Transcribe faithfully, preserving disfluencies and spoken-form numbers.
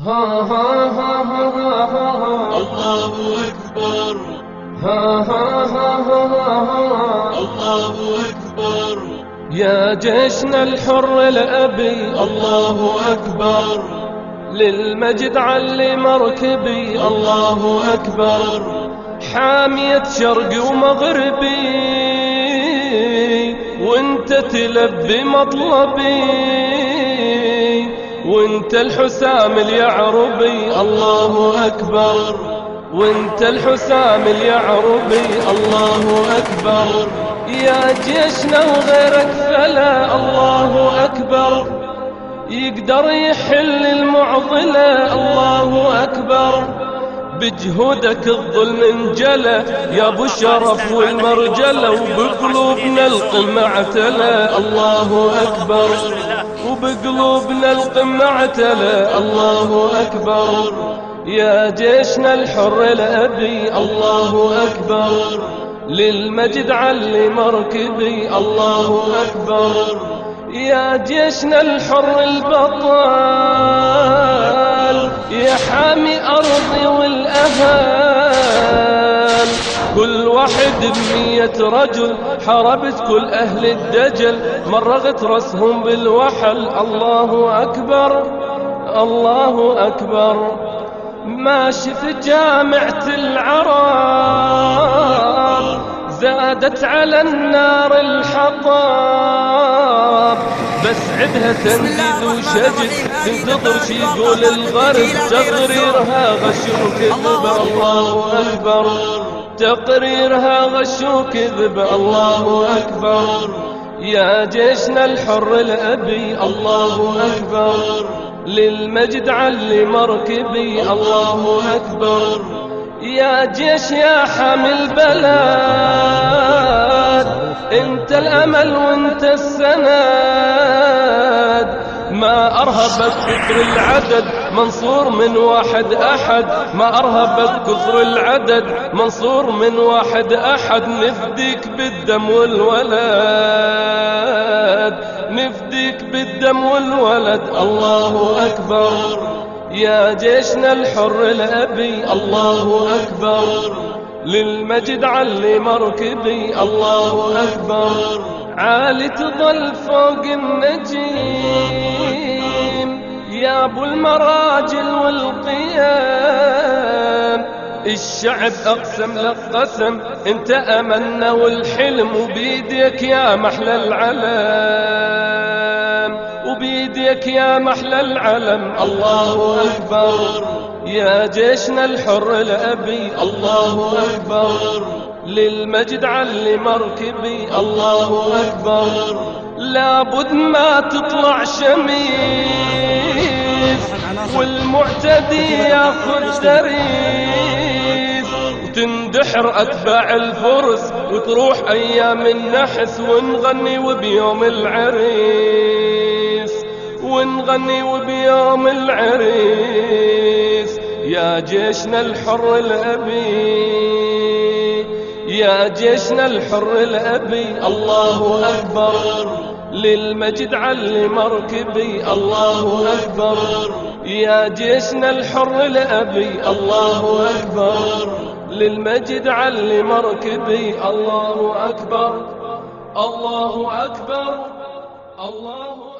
ها ها ها ها ها ها الله أكبر ها ها ها ها ها الله أكبر يا جيشنا الحر الأبي الله أكبر للمجد علي مركبي الله أكبر حامية شرقي ومغربي وانت تلبي مطلبي وانت الحسام اليعربي الله أكبر وانت الحسام اليعربي الله أكبر يا جيشنا وغيرك فلا الله أكبر يقدر يحل المعضلة الله أكبر بجهودك الظلم انجلى يا ابو الشرف والمرجله وبقلوبنا القمة اعتلى الله أكبر وبقلوبنا القمة اعتلى الله أكبر يا جيشنا الحر الأبي الله أكبر للمجد علي مركبي الله أكبر يا جيشنا الحر البطل يا حامي أرضي والأهل كل واحد بمية رجل حاربت كل أهل الدجل مرغت رأسهم بالوحل الله أكبر الله أكبر ماشي في جامعة العرب زادت على النار الحطب بس عدها تنفيذ وشجد تنتظر شي يقول الغرب تقريرها غش وكذب الله أكبر تقريرها غش وكذب الله أكبر يا جيشنا الحر الأبي الله أكبر للمجد علي مركبي الله أكبر يا جيش يا حامل بلاد انت الأمل وانت السند ما أرهبك كثر العدد منصور من واحد أحد ما أرهبك كثر العدد منصور من واحد أحد نفديك بالدم والولد نفديك بالدم والولد الله أكبر يا جيشنا الحر الأبي الله أكبر للمجد علي مركبي الله أكبر عالي تظل فوق النجيم يا أبو المراجل والقيام الشعب أقسم لك قسم انت أمنا والحلم وبيديك يا محلى العلم وبيديك يا محلى العلم الله أكبر يا جيشنا الحر الأبي الله أكبر للمجد علي مركبي الله أكبر لابد ما تطلع شميس والمعتدي ياخذ دريس وتندحر أتباع الفرس وتروح أيام النحس ونغني وبيوم العريس ونغني وبيوم العريس يا جيشنا الحر الأبي يا جيشنا الحر الأبي الله أكبر للمجد علي مركبي الله أكبر يا جيشنا الحر الأبي الله أكبر للمجد علي مركبي الله أكبر الله أكبر الله